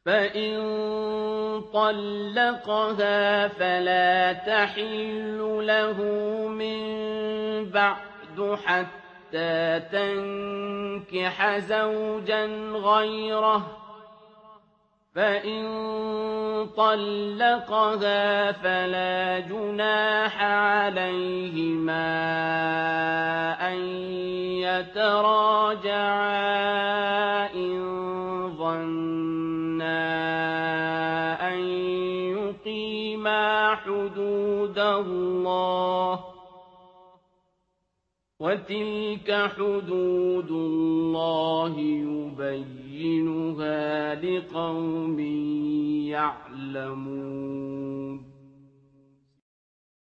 فإن طلقها فلا تحل له من بعد حتى تنكح زوجا غيره، فإن طلقها فلا جناح عليهما أن يتراجعا إن ظنا أن يقيما حدود الله، وتلك حدود الله يبينها لقوم يعلمون.